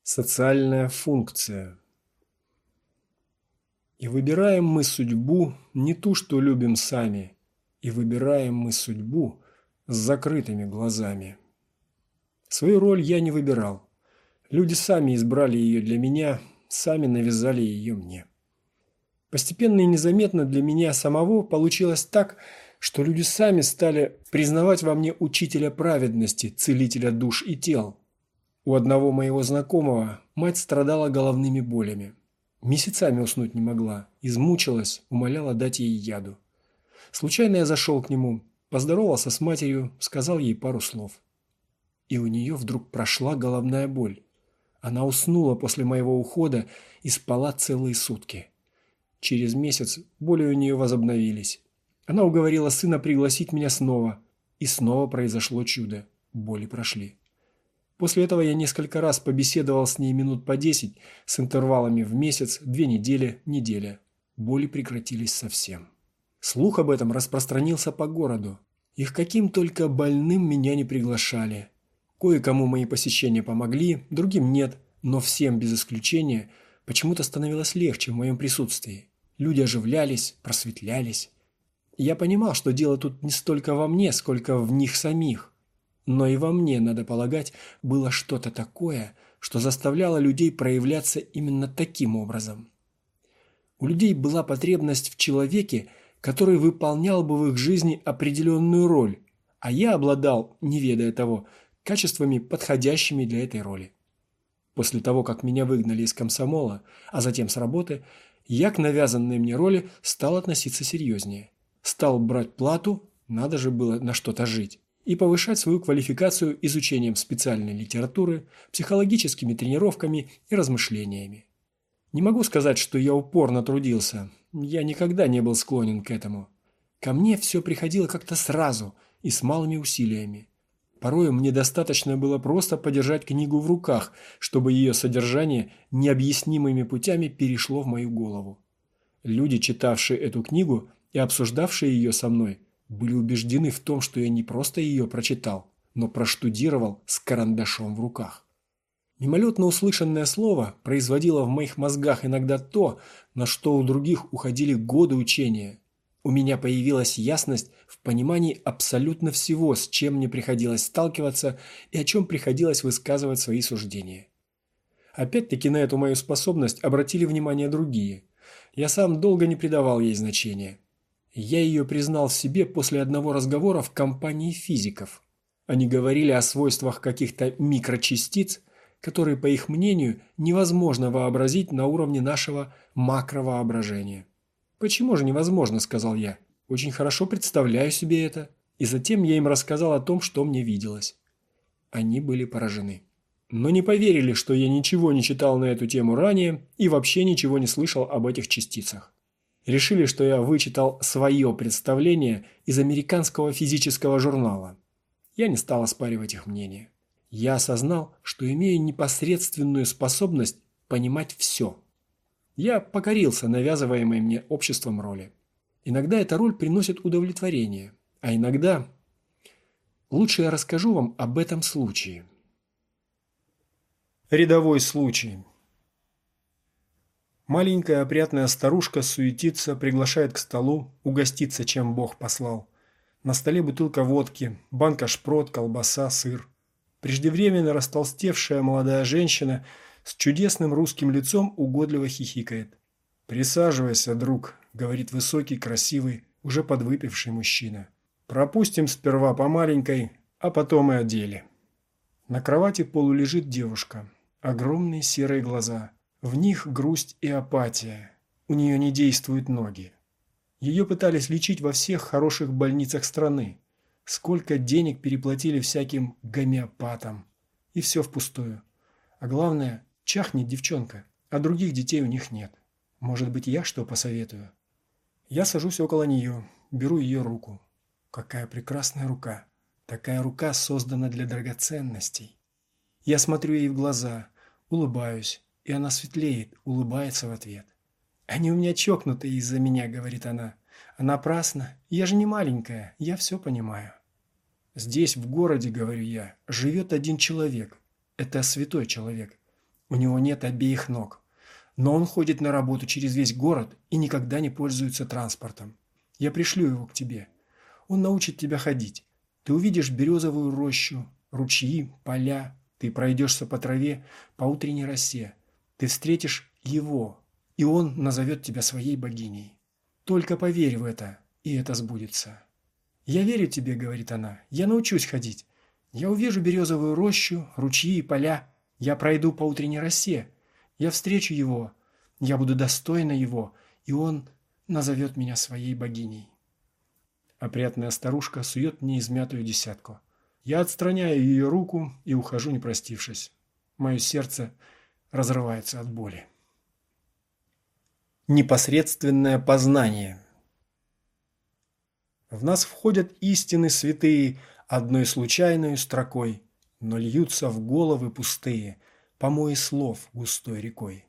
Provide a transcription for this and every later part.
Социальная функция. И выбираем мы судьбу не ту, что любим сами, и выбираем мы судьбу с закрытыми глазами. Свою роль я не выбирал. Люди сами избрали ее для меня, сами навязали ее мне. Постепенно и незаметно для меня самого получилось так, что люди сами стали признавать во мне учителя праведности, целителя душ и тел. У одного моего знакомого мать страдала головными болями. Месяцами уснуть не могла, измучилась, умоляла дать ей яду. Случайно я зашел к нему, поздоровался с матерью, сказал ей пару слов. И у нее вдруг прошла головная боль. Она уснула после моего ухода и спала целые сутки. Через месяц боли у нее возобновились. Она уговорила сына пригласить меня снова, и снова произошло чудо. Боли прошли. После этого я несколько раз побеседовал с ней минут по 10, с интервалами в месяц, 2 недели, неделя. Боли прекратились совсем. Слух об этом распространился по городу. Их каким только больным меня не приглашали. Кое-кому мои посещения помогли, другим нет, но всем без исключения почему-то становилось легче в моем присутствии. Люди оживлялись, просветлялись. Я понимал, что дело тут не столько во мне, сколько в них самих. Но и во мне, надо полагать, было что-то такое, что заставляло людей проявляться именно таким образом. У людей была потребность в человеке, который выполнял бы в их жизни определенную роль, а я обладал, не ведая того, качествами, подходящими для этой роли. После того, как меня выгнали из комсомола, а затем с работы, я к навязанной мне роли стал относиться серьезнее. Стал брать плату, надо же было на что-то жить, и повышать свою квалификацию изучением специальной литературы, психологическими тренировками и размышлениями. Не могу сказать, что я упорно трудился, я никогда не был склонен к этому. Ко мне все приходило как-то сразу и с малыми усилиями. Порою мне достаточно было просто подержать книгу в руках, чтобы ее содержание необъяснимыми путями перешло в мою голову. Люди, читавшие эту книгу и обсуждавшие ее со мной, были убеждены в том, что я не просто ее прочитал, но проштудировал с карандашом в руках. Мимолетно услышанное слово производило в моих мозгах иногда то, на что у других уходили годы учения. У меня появилась ясность в понимании абсолютно всего, с чем мне приходилось сталкиваться и о чем приходилось высказывать свои суждения. Опять-таки на эту мою способность обратили внимание другие. Я сам долго не придавал ей значения. Я ее признал в себе после одного разговора в компании физиков. Они говорили о свойствах каких-то микрочастиц, которые, по их мнению, невозможно вообразить на уровне нашего макровоображения. «Почему же невозможно?» – сказал я. «Очень хорошо представляю себе это». И затем я им рассказал о том, что мне виделось. Они были поражены. Но не поверили, что я ничего не читал на эту тему ранее и вообще ничего не слышал об этих частицах. Решили, что я вычитал свое представление из американского физического журнала. Я не стал оспаривать их мнение. Я осознал, что имею непосредственную способность понимать все. Я покорился навязываемой мне обществом роли. Иногда эта роль приносит удовлетворение, а иногда... Лучше я расскажу вам об этом случае. Рядовой случай. Маленькая опрятная старушка суетится, приглашает к столу, угоститься, чем Бог послал. На столе бутылка водки, банка шпрот, колбаса, сыр. Преждевременно растолстевшая молодая женщина с чудесным русским лицом угодливо хихикает. «Присаживайся, друг», — говорит высокий, красивый, уже подвыпивший мужчина. «Пропустим сперва по маленькой, а потом и о деле». На кровати полулежит девушка. Огромные серые глаза. В них грусть и апатия. У нее не действуют ноги. Ее пытались лечить во всех хороших больницах страны. Сколько денег переплатили всяким гомеопатам. И все впустую. А главное, чахнет девчонка, а других детей у них нет. Может быть, я что посоветую? Я сажусь около нее, беру ее руку. Какая прекрасная рука. Такая рука создана для драгоценностей. Я смотрю ей в глаза, улыбаюсь, и она светлеет, улыбается в ответ. «Они у меня чокнутые из-за меня», — говорит она. «А напрасно. Я же не маленькая, я все понимаю». «Здесь, в городе, — говорю я, — живет один человек. Это святой человек. У него нет обеих ног. Но он ходит на работу через весь город и никогда не пользуется транспортом. Я пришлю его к тебе. Он научит тебя ходить. Ты увидишь березовую рощу, ручьи, поля. Ты пройдешься по траве, по утренней росе. Ты встретишь его, и он назовет тебя своей богиней. Только поверь в это, и это сбудется. «Я верю тебе», — говорит она, — «я научусь ходить. Я увижу березовую рощу, ручьи и поля. Я пройду по утренней росе. Я встречу его. Я буду достойна его, и он назовет меня своей богиней». Опрятная старушка сует мне измятую десятку. Я отстраняю ее руку и ухожу, не простившись. Мое сердце разрывается от боли. Непосредственное познание. В нас входят истины святые одной случайной строкой, но льются в головы пустые помои слов густой рекой.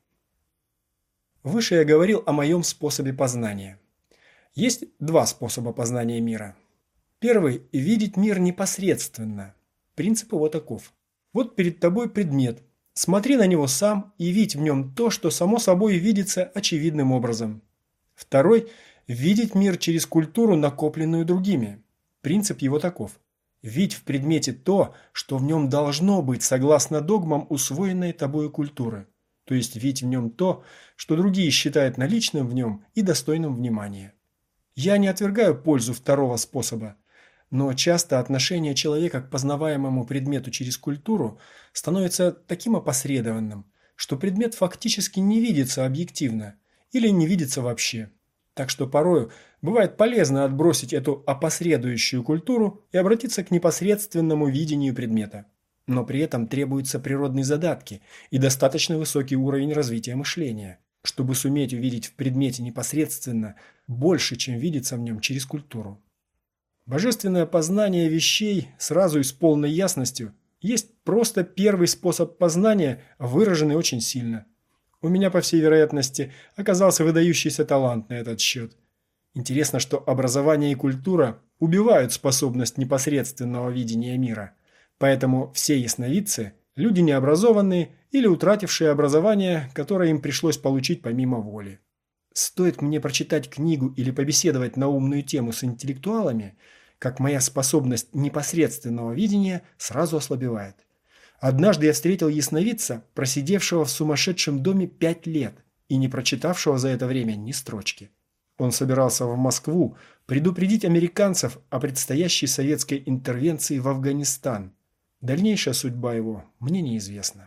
Выше я говорил о моем способе познания. Есть два способа познания мира. Первый – видеть мир непосредственно. Принцип его таков. Вот перед тобой предмет. Смотри на него сам и видь в нем то, что само собой видится очевидным образом. Второй – видеть мир через культуру, накопленную другими. Принцип его таков. Видь в предмете то, что в нем должно быть согласно догмам усвоенной тобою культуры. То есть видь в нем то, что другие считают наличным в нем и достойным внимания. Я не отвергаю пользу второго способа, но часто отношение человека к познаваемому предмету через культуру становится таким опосредованным, что предмет фактически не видится объективно или не видится вообще. Так что порою бывает полезно отбросить эту опосредующую культуру и обратиться к непосредственному видению предмета. Но при этом требуются природные задатки и достаточно высокий уровень развития мышления, чтобы суметь увидеть в предмете непосредственно больше, чем видится в нем через культуру. Божественное познание вещей сразу и с полной ясностью есть просто первый способ познания, выраженный очень сильно. У меня, по всей вероятности, оказался выдающийся талант на этот счет. Интересно, что образование и культура убивают способность непосредственного видения мира. Поэтому все ясновидцы – люди необразованные или утратившие образование, которое им пришлось получить помимо воли. Стоит мне прочитать книгу или побеседовать на умную тему с интеллектуалами, как моя способность непосредственного видения сразу ослабевает. Однажды я встретил ясновидца, просидевшего в сумасшедшем доме 5 лет и не прочитавшего за это время ни строчки. Он собирался в Москву предупредить американцев о предстоящей советской интервенции в Афганистан. Дальнейшая судьба его мне неизвестна.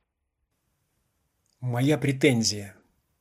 Моя претензия.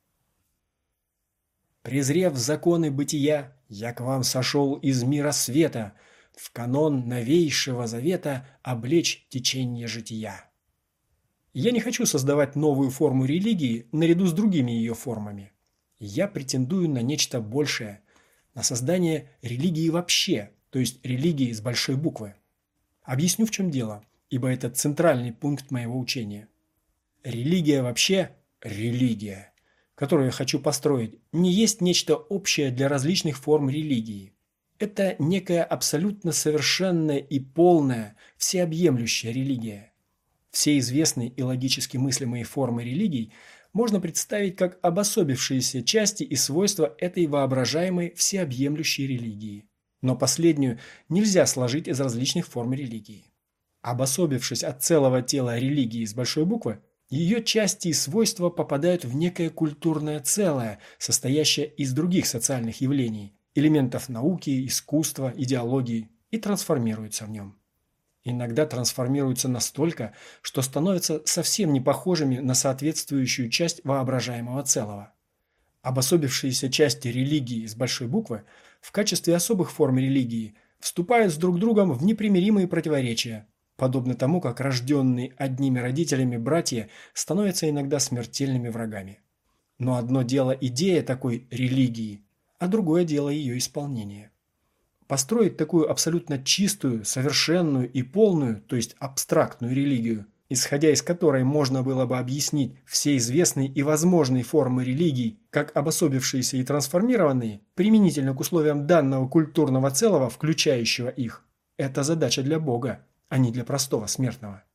Презрев законы бытия, я к вам сошел из мира света, в канон новейшего завета облечь течение жития. Я не хочу создавать новую форму религии наряду с другими ее формами. Я претендую на нечто большее, на создание религии вообще, то есть религии с большой буквы. Объясню, в чем дело, ибо это центральный пункт моего учения. Религия вообще – религия, которую я хочу построить, не есть нечто общее для различных форм религии. Это некая абсолютно совершенная и полная, всеобъемлющая религия. Все известные и логически мыслимые формы религий можно представить как обособившиеся части и свойства этой воображаемой всеобъемлющей религии. Но последнюю нельзя сложить из различных форм религии. Обособившись от целого тела религии с большой буквы, ее части и свойства попадают в некое культурное целое, состоящее из других социальных явлений, элементов науки, искусства, идеологии, и трансформируются в нем. Иногда трансформируются настолько, что становятся совсем не похожими на соответствующую часть воображаемого целого. Обособившиеся части религии с большой буквы в качестве особых форм религии вступают с друг другом в непримиримые противоречия, подобно тому, как рожденные одними родителями братья становятся иногда смертельными врагами. Но одно дело идея такой религии, а другое дело ее исполнение. Построить такую абсолютно чистую, совершенную и полную, то есть абстрактную религию, исходя из которой можно было бы объяснить все известные и возможные формы религий, как обособившиеся и трансформированные, применительно к условиям данного культурного целого, включающего их, это задача для Бога, а не для простого смертного.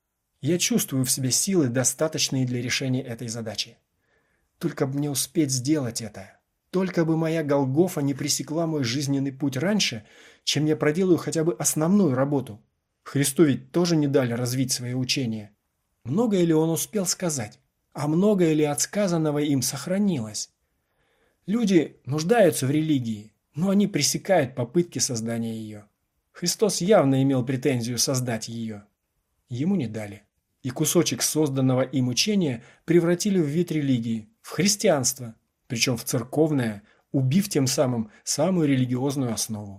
Я чувствую в себе силы, достаточные для решения этой задачи. Только бы мне успеть сделать это. Только бы моя Голгофа не пресекла мой жизненный путь раньше, чем я проделаю хотя бы основную работу. Христу ведь тоже не дали развить свое учение. Многое ли он успел сказать? А многое ли от сказанного им сохранилось? Люди нуждаются в религии, но они пресекают попытки создания ее. Христос явно имел претензию создать ее. Ему не дали. И кусочек созданного им учения превратили в вид религии, в христианство, причем в церковное, убив тем самым самую религиозную основу.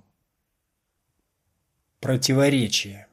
Противоречие.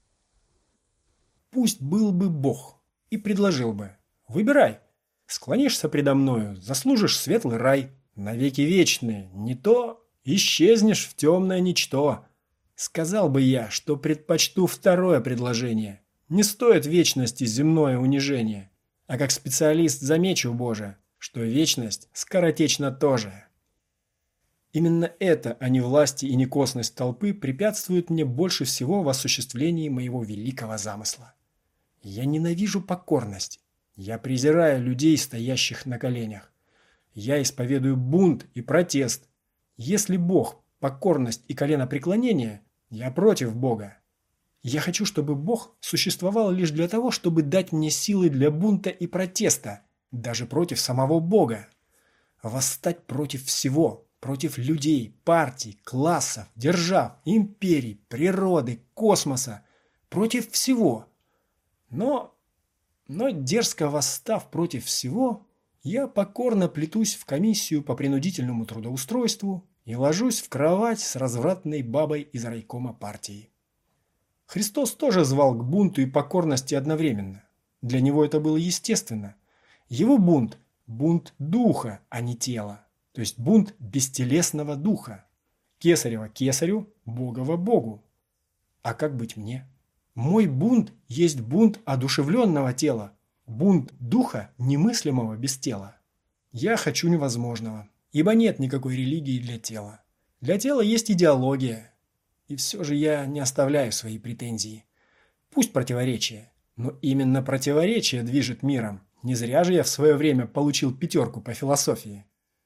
Пусть был бы Бог и предложил бы: выбирай, склонишься предо мною, заслужишь светлый рай, навеки вечные, не то исчезнешь в темное ничто. Сказал бы я, что предпочту второе предложение. Не стоит вечности земное унижение. А как специалист замечу, Боже, что вечность скоротечна тоже. Именно это, а не власти и не косность толпы, препятствует мне больше всего в осуществлении моего великого замысла. Я ненавижу покорность. Я презираю людей, стоящих на коленях. Я исповедую бунт и протест. Если Бог – покорность и коленопреклонение, я против Бога. Я хочу, чтобы Бог существовал лишь для того, чтобы дать мне силы для бунта и протеста, даже против самого Бога. Восстать против всего, против людей, партий, классов, держав, империй, природы, космоса, против всего. Но дерзко восстав против всего, я покорно плетусь в комиссию по принудительному трудоустройству и ложусь в кровать с развратной бабой из райкома партии. Христос тоже звал к бунту и покорности одновременно. Для него это было естественно. Его бунт – бунт духа, а не тела. То есть бунт бестелесного духа. Кесарева кесарю, Богова Богу. А как быть мне? Мой бунт есть бунт одушевленного тела. Бунт духа, немыслимого без тела. Я хочу невозможного, ибо нет никакой религии для тела. Для тела есть идеология. И все же я не оставляю свои претензии. Пусть противоречие, но именно противоречие движет миром. Не зря же я в свое время получил 5 по философии.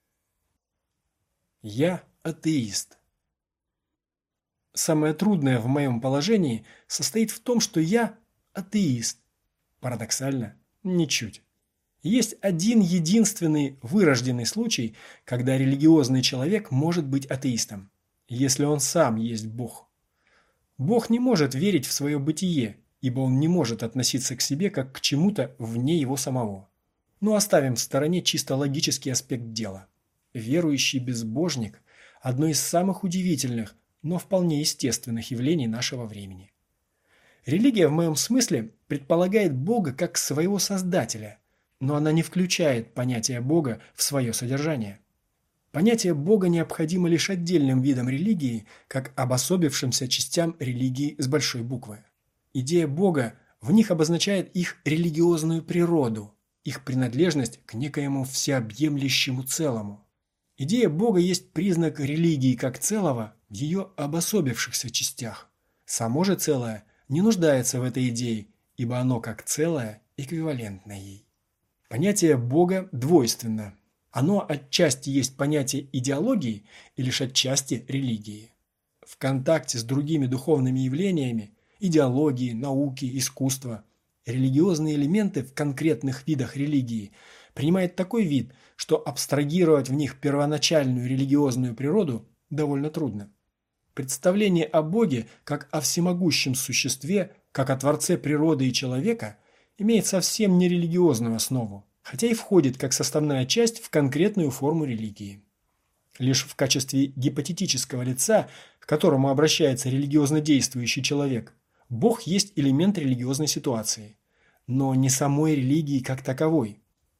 Я атеист. Самое трудное в моем положении состоит в том, что я атеист. Парадоксально? Ничуть. Есть один единственный вырожденный случай, когда религиозный человек может быть атеистом. Если он сам есть Бог. Бог не может верить в свое бытие, ибо он не может относиться к себе как к чему-то вне его самого. Но оставим в стороне чисто логический аспект дела. Верующий безбожник – одно из самых удивительных, но вполне естественных явлений нашего времени. Религия в моем смысле предполагает Бога как своего создателя, но она не включает понятие Бога в свое содержание. Понятие Бога необходимо лишь отдельным видам религии, как обособившимся частям религии с большой буквы. Идея Бога в них обозначает их религиозную природу, их принадлежность к некоему всеобъемлющему целому. Идея Бога есть признак религии как целого в ее обособившихся частях. Само же целое не нуждается в этой идее, ибо оно как целое эквивалентно ей. Понятие Бога двойственно. Оно отчасти есть понятие идеологии и лишь отчасти религии. В контакте с другими духовными явлениями – идеологии, науки, искусства – религиозные элементы в конкретных видах религии принимают такой вид, что абстрагировать в них первоначальную религиозную природу довольно трудно. Представление о Боге как о всемогущем существе, как о Творце природы и человека имеет совсем не религиозную основу, хотя и входит как составная часть в конкретную форму религии. Лишь в качестве гипотетического лица, к которому обращается религиозно действующий человек, Бог есть элемент религиозной ситуации, но не самой религии как таковой.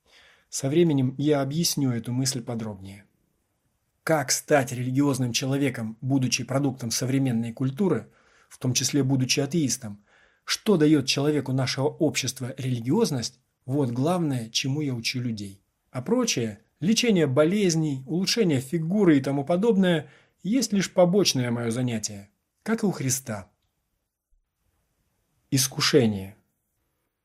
Со временем я объясню эту мысль подробнее. Как стать религиозным человеком, будучи продуктом современной культуры, в том числе будучи атеистом, что дает человеку нашего общества религиозность, вот главное, чему я учу людей. А прочее – лечение болезней, улучшение фигуры и тому подобное – есть лишь побочное мое занятие, как и у Христа. Искушение.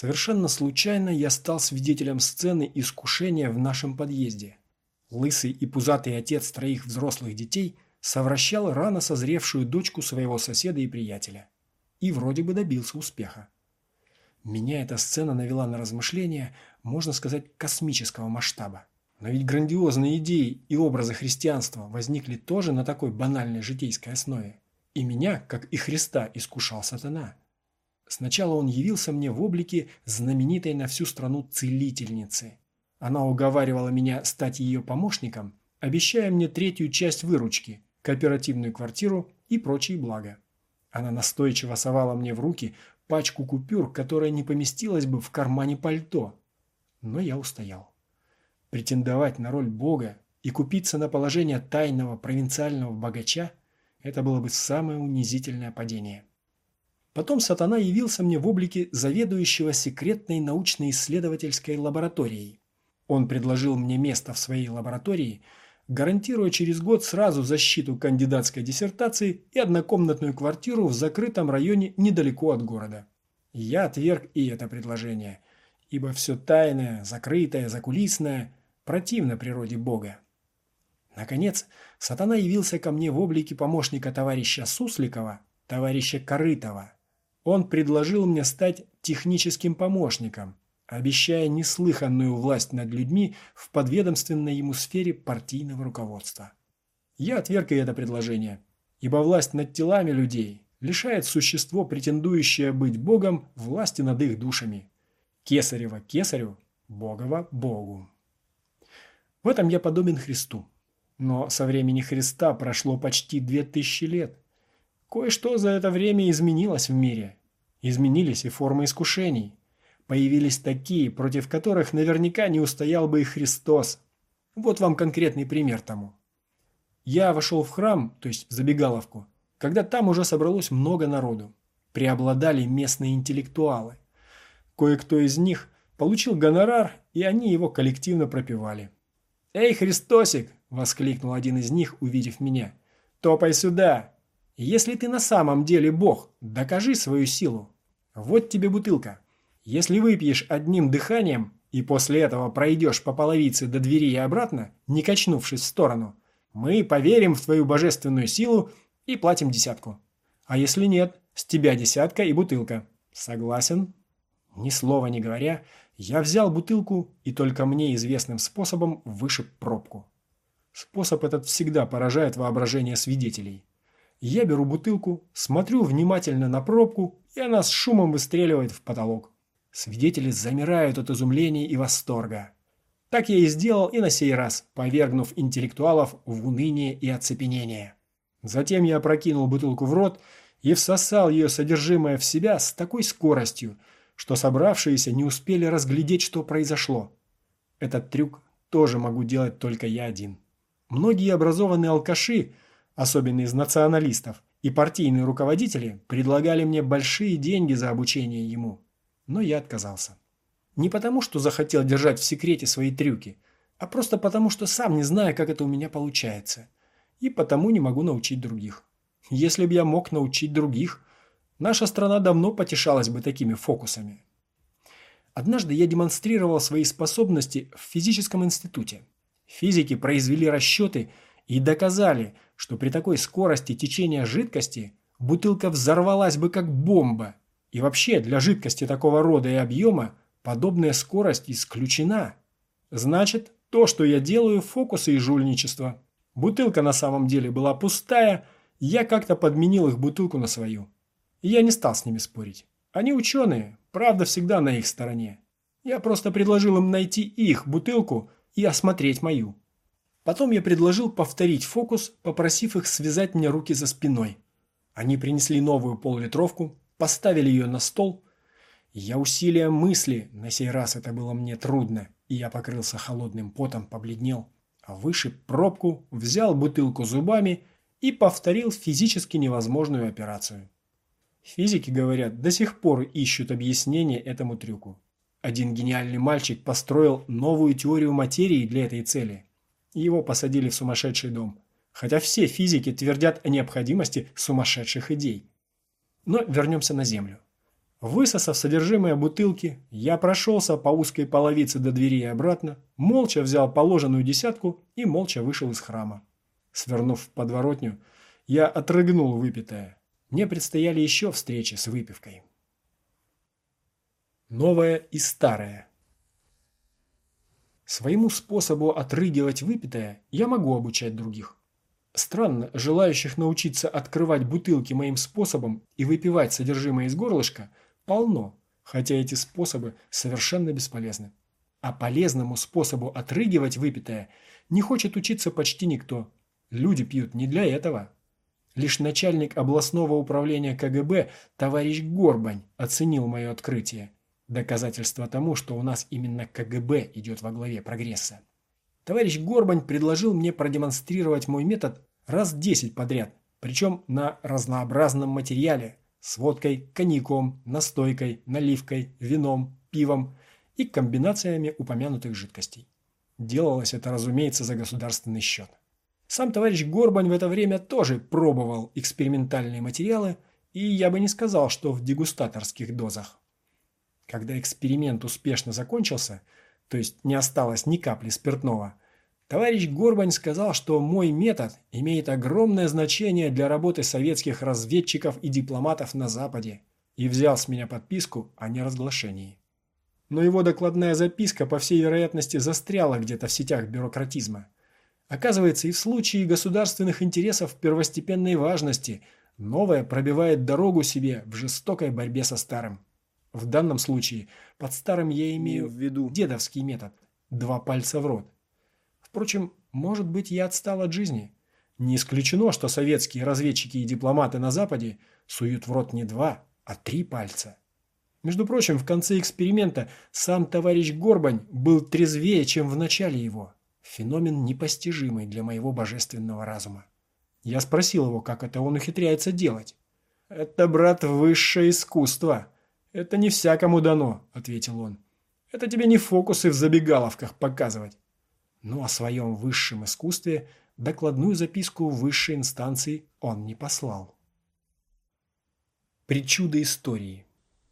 Совершенно случайно я стал свидетелем сцены искушения в нашем подъезде. Лысый и пузатый отец троих взрослых детей совращал рано созревшую дочку своего соседа и приятеля. И вроде бы добился успеха. Меня эта сцена навела на размышления, можно сказать, космического масштаба. Но ведь грандиозные идеи и образы христианства возникли тоже на такой банальной житейской основе. И меня, как и Христа, искушал сатана. Сначала он явился мне в облике знаменитой на всю страну целительницы. Она уговаривала меня стать ее помощником, обещая мне третью часть выручки, кооперативную квартиру и прочие блага. Она настойчиво совала мне в руки пачку купюр, которая не поместилась бы в кармане пальто. Но я устоял. Претендовать на роль Бога и купиться на положение тайного провинциального богача – это было бы самое унизительное падение. Потом сатана явился мне в облике заведующего секретной научно-исследовательской лабораторией. Он предложил мне место в своей лаборатории, гарантируя через год сразу защиту кандидатской диссертации и однокомнатную квартиру в закрытом районе недалеко от города. Я отверг и это предложение, ибо все тайное, закрытое, закулисное противно природе Бога. Наконец, сатана явился ко мне в облике помощника товарища Сусликова, товарища Корытова. Он предложил мне стать техническим помощником, обещая неслыханную власть над людьми в подведомственной ему сфере партийного руководства. Я отверг и это предложение, ибо власть над телами людей лишает существо, претендующее быть Богом, власти над их душами. Кесарева кесарю, Богова Богу. В этом я подобен Христу. Но со времени Христа прошло почти 2000 лет. Кое-что за это время изменилось в мире. Изменились и формы искушений. Появились такие, против которых наверняка не устоял бы и Христос. Вот вам конкретный пример тому. Я вошел в храм, то есть в забегаловку, когда там уже собралось много народу. Преобладали местные интеллектуалы. Кое-кто из них получил гонорар, и они его коллективно пропевали. «Эй, Христосик!» – воскликнул один из них, увидев меня. «Топай сюда! Если ты на самом деле Бог, докажи свою силу. Вот тебе бутылка. Если выпьешь одним дыханием и после этого пройдешь по половице до двери и обратно, не качнувшись в сторону, мы поверим в твою божественную силу и платим 10. А если нет, с тебя 10 и бутылка. Согласен?» Ни слова не говоря, я взял бутылку и только мне известным способом вышиб пробку. Способ этот всегда поражает воображение свидетелей. Я беру бутылку, смотрю внимательно на пробку, и она с шумом выстреливает в потолок. Свидетели замирают от изумления и восторга. Так я и сделал и на сей раз, повергнув интеллектуалов в уныние и оцепенение. Затем я опрокинул бутылку в рот и всосал ее содержимое в себя с такой скоростью, что собравшиеся не успели разглядеть, что произошло. Этот трюк тоже могу делать только я один. Многие образованные алкаши, особенно из националистов, и партийные руководители предлагали мне большие деньги за обучение ему. Но я отказался. Не потому, что захотел держать в секрете свои трюки, а просто потому, что сам не знаю, как это у меня получается. И потому не могу научить других. Если бы я мог научить других, наша страна давно потешалась бы такими фокусами. Однажды я демонстрировал свои способности в физическом институте. Физики произвели расчеты и доказали, что при такой скорости течения жидкости бутылка взорвалась бы как бомба. И вообще для жидкости такого рода и объема подобная скорость исключена. Значит, то, что я делаю, фокусы и жульничество. Бутылка на самом деле была пустая, я как-то подменил их бутылку на свою. И я не стал с ними спорить. Они ученые, правда всегда на их стороне. Я просто предложил им найти их бутылку и осмотреть мою. Потом я предложил повторить фокус, попросив их связать мне руки за спиной. Они принесли новую пол-литровку, поставили ее на стол. Я усилием мысли, на сей раз это было мне трудно, и я покрылся холодным потом, побледнел, а вышиб пробку, взял бутылку зубами и повторил физически невозможную операцию. Физики, говорят, до сих пор ищут объяснение этому трюку. Один гениальный мальчик построил новую теорию материи для этой цели. Его посадили в сумасшедший дом. Хотя все физики твердят о необходимости сумасшедших идей. Но вернемся на Землю. Высосав содержимое бутылки, я прошелся по узкой половице до двери и обратно, молча взял положенную десятку и молча вышел из храма. Свернув в подворотню, я отрыгнул выпитое. Мне предстояли еще встречи с выпивкой. Новое и старое. Своему способу отрыгивать выпитое я могу обучать других. Странно, желающих научиться открывать бутылки моим способом и выпивать содержимое из горлышка полно, хотя эти способы совершенно бесполезны. А полезному способу отрыгивать выпитое не хочет учиться почти никто. Люди пьют не для этого. Лишь начальник областного управления КГБ товарищ Горбань оценил мое открытие. Доказательство тому, что у нас именно КГБ идет во главе прогресса. Товарищ Горбань предложил мне продемонстрировать мой метод раз 10 подряд, причем на разнообразном материале с водкой, коньяком, настойкой, наливкой, вином, пивом и комбинациями упомянутых жидкостей. Делалось это, разумеется, за государственный счет. Сам товарищ Горбань в это время тоже пробовал экспериментальные материалы, и я бы не сказал, что в дегустаторских дозах. Когда эксперимент успешно закончился, то есть не осталось ни капли спиртного, товарищ Горбань сказал, что мой метод имеет огромное значение для работы советских разведчиков и дипломатов на Западе и взял с меня подписку о неразглашении. Но его докладная записка, по всей вероятности, застряла где-то в сетях бюрократизма. Оказывается, и в случае государственных интересов первостепенной важности новое пробивает дорогу себе в жестокой борьбе со старым. В данном случае под старым я имею в виду дедовский метод – 2 пальца в рот. Впрочем, может быть, я отстал от жизни. Не исключено, что советские разведчики и дипломаты на Западе суют в рот не 2, а 3 пальца. Между прочим, в конце эксперимента сам товарищ Горбань был трезвее, чем в начале его. Феномен непостижимый для моего божественного разума. Я спросил его, как это он ухитряется делать. «Это, брат, высшее искусство. Это не всякому дано», — ответил он. «Это тебе не фокусы в забегаловках показывать». Но о своем высшем искусстве докладную записку высшей инстанции он не послал. Причуды истории.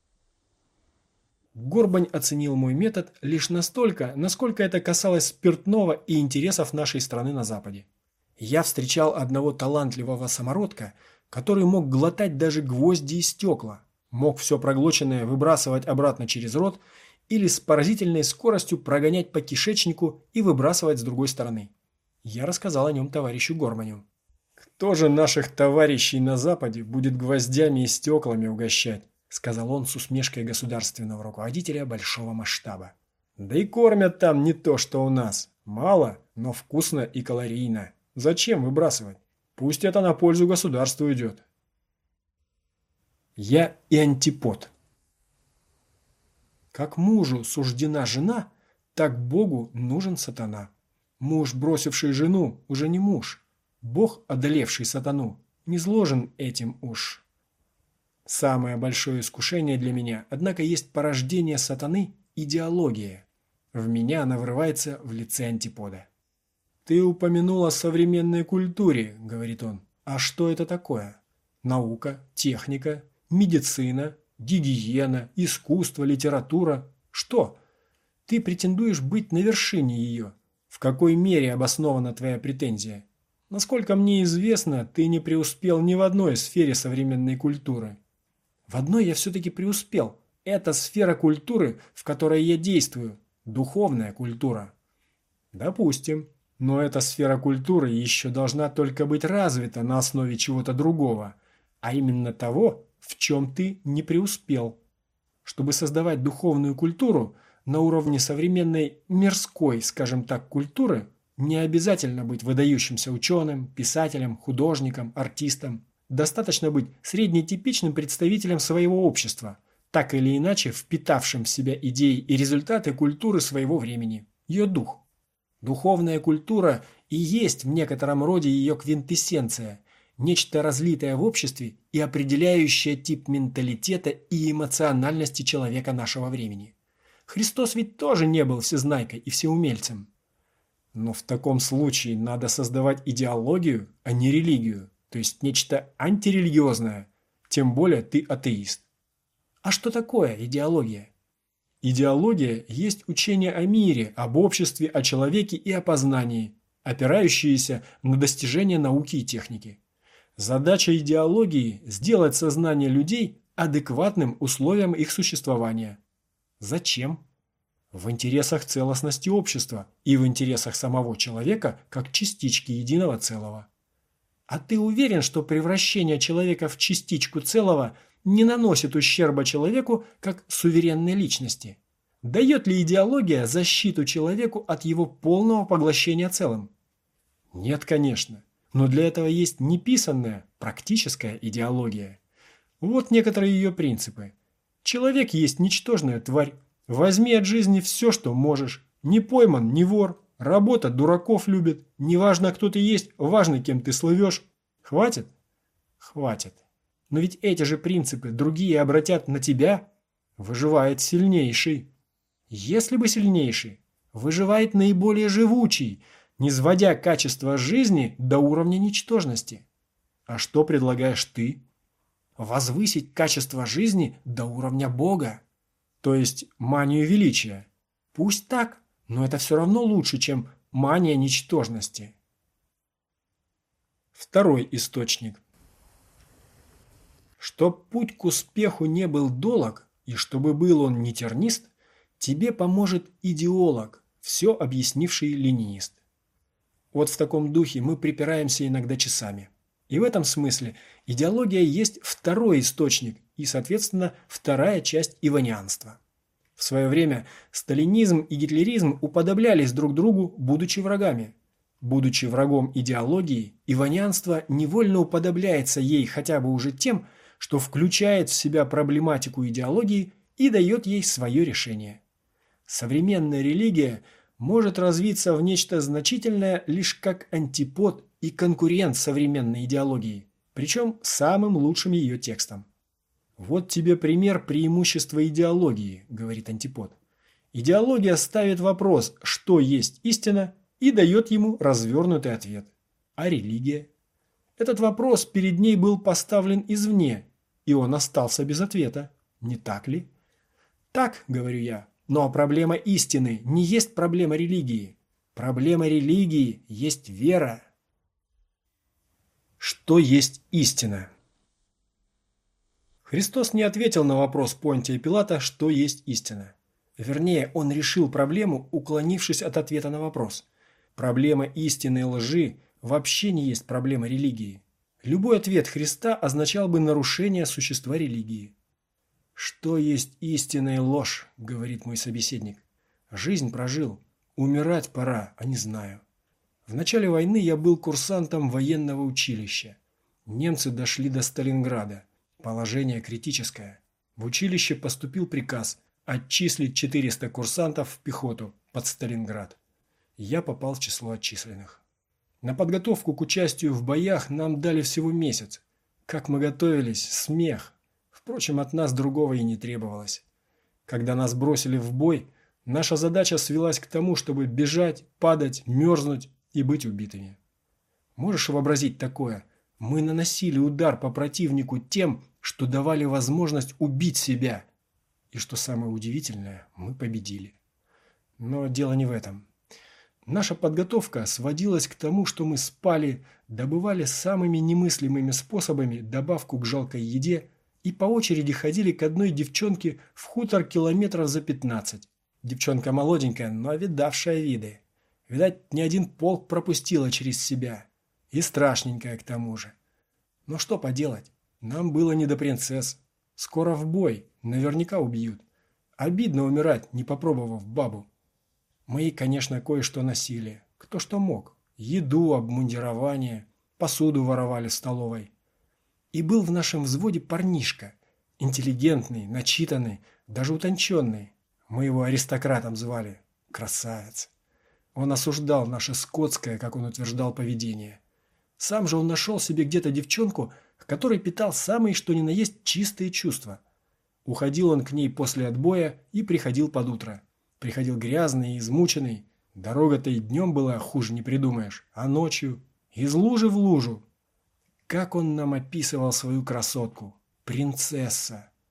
Горбань оценил мой метод лишь настолько, насколько это касалось спиртного и интересов нашей страны на Западе. Я встречал одного талантливого самородка, который мог глотать даже гвозди и стекла, мог все проглоченное выбрасывать обратно через рот или с поразительной скоростью прогонять по кишечнику и выбрасывать с другой стороны. Я рассказал о нем товарищу Горбаню. «Кто же наших товарищей на Западе будет гвоздями и стеклами угощать?» — сказал он с усмешкой государственного руководителя большого масштаба. «Да и кормят там не то, что у нас. Мало, но вкусно и калорийно. Зачем выбрасывать? Пусть это на пользу государству идет». Я и антипод. Как мужу суждена жена, так Богу нужен сатана. Муж, бросивший жену, уже не муж. Бог, одолевший сатану, не зложен этим уж. Самое большое искушение для меня, однако, есть порождение сатаны – идеология. В меня она врывается в лице антипода. «Ты упомянул о современной культуре», – говорит он. «А что это такое? Наука, техника, медицина, гигиена, искусство, литература. Что? Ты претендуешь быть на вершине ее. В какой мере обоснована твоя претензия? Насколько мне известно, ты не преуспел ни в одной сфере современной культуры». В одной я все-таки преуспел. Это сфера культуры, в которой я действую. Духовная культура. Допустим. Но эта сфера культуры еще должна только быть развита на основе чего-то другого. А именно того, в чем ты не преуспел. Чтобы создавать духовную культуру на уровне современной мирской, скажем так, культуры, не обязательно быть выдающимся ученым, писателем, художником, артистом. Достаточно быть среднетипичным представителем своего общества, так или иначе впитавшим в себя идеи и результаты культуры своего времени, ее дух. Духовная культура и есть в некотором роде ее квинтэссенция, нечто разлитое в обществе и определяющее тип менталитета и эмоциональности человека нашего времени. Христос ведь тоже не был всезнайкой и всеумельцем. Но в таком случае надо создавать идеологию, а не религию. То есть нечто антирелигиозное, тем более ты атеист. А что такое идеология? Идеология есть учение о мире, об обществе, о человеке и о познании, опирающиеся на достижения науки и техники. Задача идеологии – сделать сознание людей адекватным условиям их существования. Зачем? В интересах целостности общества и в интересах самого человека как частички единого целого. А ты уверен, что превращение человека в частичку целого не наносит ущерба человеку как суверенной личности? Дает ли идеология защиту человеку от его полного поглощения целым? Нет, конечно. Но для этого есть неписанная, практическая идеология. Вот некоторые ее принципы. Человек есть ничтожная тварь. Возьми от жизни все, что можешь. Не пойман, не вор. Работа дураков любит. Неважно, кто ты есть, важно, кем ты слывешь. Хватит? Хватит. Но ведь эти же принципы другие обратят на тебя. Выживает сильнейший. Если бы сильнейший, выживает наиболее живучий, низводя качество жизни до уровня ничтожности. А что предлагаешь ты? Возвысить качество жизни до уровня Бога. То есть манию величия. Пусть так, но это все равно лучше, чем мания ничтожности. Второй источник. Чтоб путь к успеху не был долог, и чтобы был он не тернист, тебе поможет идеолог, все объяснивший ленинист. Вот в таком духе мы припираемся иногда часами. И в этом смысле идеология есть второй источник и, соответственно, вторая часть иванианства. В свое время сталинизм и гитлеризм уподоблялись друг другу, будучи врагами. Будучи врагом идеологии, иванианство невольно уподобляется ей хотя бы уже тем, что включает в себя проблематику идеологии и дает ей свое решение. Современная религия может развиться в нечто значительное лишь как антипод и конкурент современной идеологии, причем самым лучшим ее текстом. «Вот тебе пример преимущества идеологии», – говорит антипод. Идеология ставит вопрос, что есть истина, и дает ему развернутый ответ. А религия? Этот вопрос перед ней был поставлен извне, и он остался без ответа. Не так ли? Так, говорю я, но проблема истины не есть проблема религии. Проблема религии есть вера. Что есть истина? Христос не ответил на вопрос Понтия Пилата, что есть истина. Вернее, он решил проблему, уклонившись от ответа на вопрос. Проблема истины и лжи вообще не есть проблема религии. Любой ответ Христа означал бы нарушение существа религии. «Что есть истина и ложь?» – говорит мой собеседник. «Жизнь прожил. Умирать пора, а не знаю. В начале войны я был курсантом военного училища. Немцы дошли до Сталинграда. Положение критическое. В училище поступил приказ отчислить 400 курсантов в пехоту под Сталинград. Я попал в число отчисленных. На подготовку к участию в боях нам дали всего месяц. Как мы готовились, смех. Впрочем, от нас другого и не требовалось. Когда нас бросили в бой, наша задача свелась к тому, чтобы бежать, падать, мерзнуть и быть убитыми. Можешь вообразить такое? Мы наносили удар по противнику тем, что давали возможность убить себя. И что самое удивительное, мы победили. Но дело не в этом. Наша подготовка сводилась к тому, что мы спали, добывали самыми немыслимыми способами добавку к жалкой еде и по очереди ходили к одной девчонке в хутор километров за 15. Девчонка молоденькая, но видавшая виды. Видать, ни один полк пропустила через себя. И страшненькая к тому же. Но что поделать, нам было не до принцесс. Скоро в бой, наверняка убьют. Обидно умирать, не попробовав бабу. Мы, конечно, кое-что носили. Кто что мог. Еду, обмундирование, посуду воровали в столовой. И был в нашем взводе парнишка. Интеллигентный, начитанный, даже утонченный. Мы его аристократом звали. Красавец. Он осуждал наше скотское, как он утверждал, поведение. Сам же он нашел себе где-то девчонку, к которой питал самые что ни на есть чистые чувства. Уходил он к ней после отбоя и приходил под утро. Приходил грязный и измученный. Дорога-то и днем была, хуже не придумаешь, а ночью из лужи в лужу. Как он нам описывал свою красотку. Принцесса.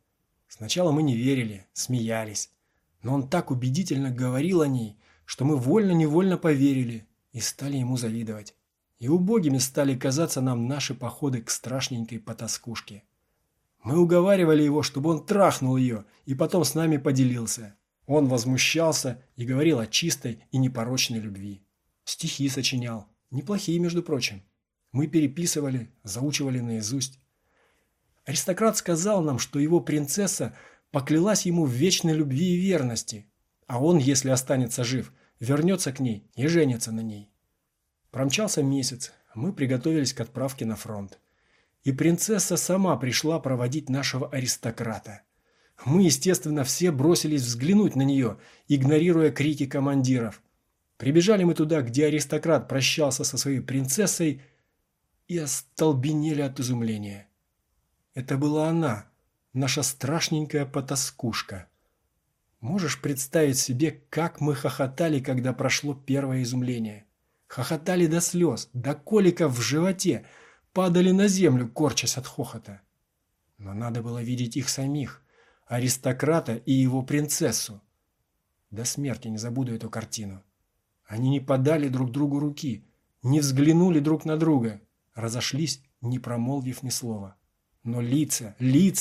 Сначала мы не верили, смеялись. Но он так убедительно говорил о ней, что мы вольно-невольно поверили и стали ему завидовать. И убогими стали казаться нам наши походы к страшненькой потаскушке. Мы уговаривали его, чтобы он трахнул ее и потом с нами поделился. Он возмущался и говорил о чистой и непорочной любви. Стихи сочинял, неплохие, между прочим. Мы переписывали, заучивали наизусть. Аристократ сказал нам, что его принцесса поклялась ему в вечной любви и верности, а он, если останется жив, вернется к ней и женится на ней. Промчался месяц, мы приготовились к отправке на фронт. И принцесса сама пришла проводить нашего аристократа. Мы, естественно, все бросились взглянуть на нее, игнорируя крики командиров. Прибежали мы туда, где аристократ прощался со своей принцессой, и остолбенели от изумления. Это была она, наша страшненькая потаскушка. Можешь представить себе, как мы хохотали, когда прошло первое изумление? Хохотали до слез, до коликов в животе, падали на землю, корчась от хохота. Но надо было видеть их самих, аристократа и его принцессу. До смерти не забуду эту картину. Они не подали друг другу руки, не взглянули друг на друга, разошлись, не промолвив ни слова. Но лица,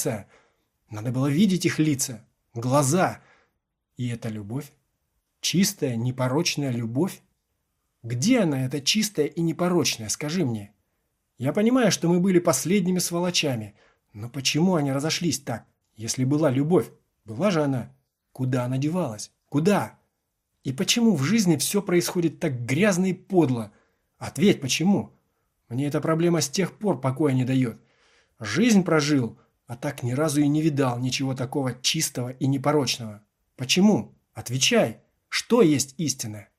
надо было видеть их лица, глаза. И это любовь? Чистая, непорочная любовь? Где она, эта чистая и непорочная, скажи мне? Я понимаю, что мы были последними сволочами, но почему они разошлись так, если была любовь? Была же она. Куда она девалась? Куда? И почему в жизни все происходит так грязно и подло? Ответь, почему? Мне эта проблема с тех пор покоя не дает. Жизнь прожил, а так ни разу и не видал ничего такого чистого и непорочного. Почему? Отвечай, что есть истина?